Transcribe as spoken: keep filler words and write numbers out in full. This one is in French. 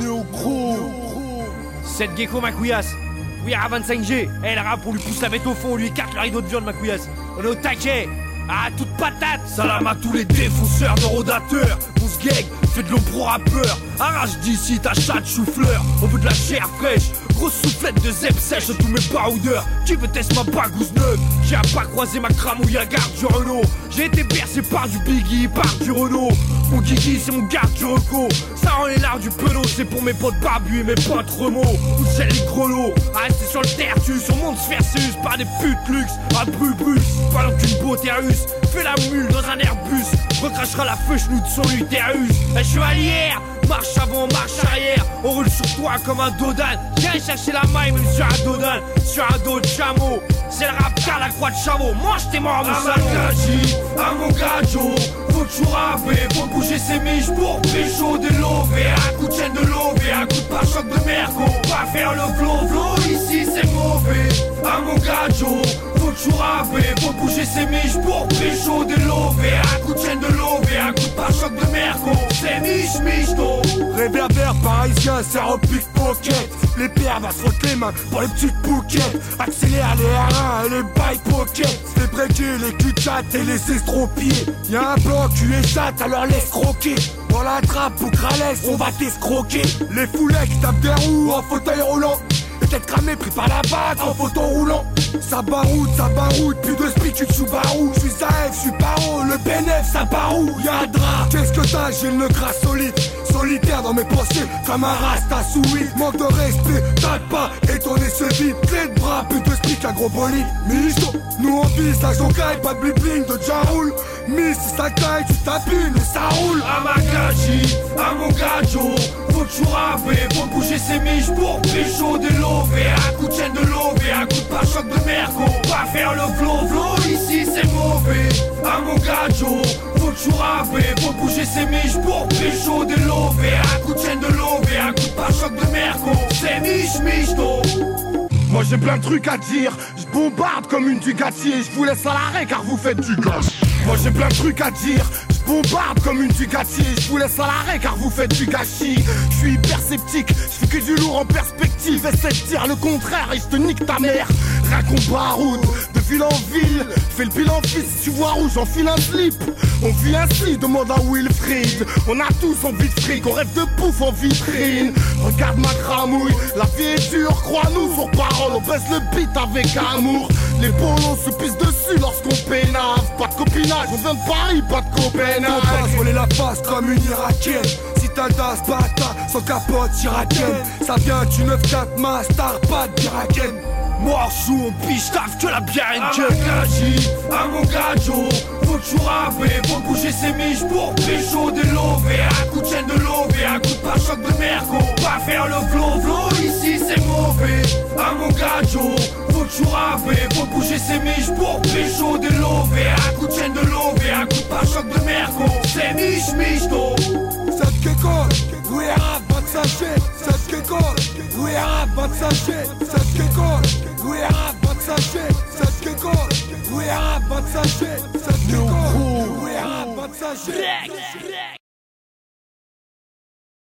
Néo-Gros. Cette gecko ma couillasse. Oui, à vingt-cinq G. Elle rap, on lui pousse la bête au fond, on lui écarte le rideau de viande ma couillasse. On est au taquet. Ah, toute patate. Salam à tous les défonceurs de rodateurs. On se gag, fait de l'ombre rappeur. Arrache d'ici ta chatte chou-fleur. On veut de la chair fraîche. Grosse soufflette de zep sèche tous mes baroudeurs. Qui veut tester ma bagouze neuve? J'ai à pas croisé ma cramouille à garde du Renault. J'ai été bercé par du Biggie, par du Renault. Mon Guigui c'est mon garde du Reco. Ça rend les lards du penaud. C'est pour mes potes barbus et mes potes remos. Tout gèle les grelots. À rester sur le tertus. On monte se faire sus par des putes luxe. À Brubrus, pendant qu'une beauté russe fais la mule dans un Airbus. Recrachera la feuche nous de son utérus. La chevalière, marche avant, marche arrière. On roule sur toi comme un dodan. Viens chercher la maille même sur un dodan. Sur un dos de chameau. C'est le rap car la croix de chameau. Mange tes morts mon salaud. À mon gajo, faut toujours rapper. Faut bouger ses miches pour pécho de l'ové. Un coup de chaîne de l'ové, un coup de pare-choc de merco. Pas faire le flow, flow ici c'est mauvais. À mon gajo, faut toujours rapper. Faut bouger ses miches pour pécho de l'ové. Un coup de chaîne de l'ové, un coup de pare-choc de merco. C'est miche miche do. Réverbère parisien, c'est en pickpocket. Les pères va se frotter les mains pour les petites bouquettes. Accélère les R un et les bail pocket. Les breakers, les cul de chatte et les estropiés. Y'a un bloc, tu échattes, alors laisse croquer. Dans la trappe ou cralès, on va t'escroquer. Les foulets qui tapent des roues en fauteuil roulant. Et tête cramée pris par la bague en fauteuil roulant. Ça baroute, ça baroute, plus de speed, tu te sous-barou. J'suis Zaev, j'suis Paro, le bénéf, ça barou. Y'a un drap, qu'est-ce que t'as, j'ai le gras solide. Solitaire dans mes pensées, comme un rasta sous-huile. Manque de respect, t'as pas étonné ce vide. Clé de bras, plus de speed, un gros bolide. Misto, nous on vise la jocaille, pas de blibling de Jaroul. Miss, si ça caille, tu t'appuies, et ça roule. À ma gaji, à mon gajo, faut toujours rapper, faut bouger ses miches pour pécho de l'ové. Un coup de chaîne de l'ové, un coup de pare-choc de merco. Pas faire le flow, flow ici c'est mauvais. À mon gajo, faut toujours rapper, faut bouger ses miches pour pécho de l'ové. Un coup de chaîne de l'ové, un coup de pare-choc de merco. C'est miche miche do. Moi j'ai plein de trucs à dire, je bombarde comme une Dugatti et je vous laisse à l'arrêt car vous faites du gâche. Moi j'ai plein de trucs à dire, je bombarde comme une Dugatti et je vous laisse à l'arrêt car vous faites du gâchis. Je suis hyper sceptique, je fais que du lourd en perspective. Essaie de dire le contraire et je te nique ta mère. Raconte baroud, de ville en ville, fais le bilan fils, si tu vois rouge, enfile un slip. On vit ainsi, demande à Wilfried. On a tous envie de fric, on rêve de pouf en vitrine. Regarde ma cramouille, la vie est dure, crois-nous sur parole. On baisse le beat avec amour. Les bolos se pissent dessus lorsqu'on pénave. Pas de copinage, on vient de Paris, pas de Copenhague. On passe voler la face comme une irakienne. Si t'as le das, bata, sans capote irakienne. Ça vient du neuf quatre Mastar, pas de biraken. Morceau, on piche, taf que la bière est à ma gaji, à mon gajo, faut toujours rapper, faut bouger ses miches pour pécho de l'ové. Un coup de chaîne de l'ové, un coup de pare-choc de merco. Pas faire le flow, flow ici c'est mauvais. À mon gajo, faut toujours rapper, faut bouger ses miches pour pécho de l'ové. Un coup de chaîne de l'ové, un coup de pare-choc de merco. C'est miche miche do. Cette gecko, oui rap, va te sacher. Cette gecko, oui rap, va te sacher. Cette gecko, oui rap, va te sacher. Cette gecko, oui rap, va te sacher. Cette gecko, oui rap, va te sacher.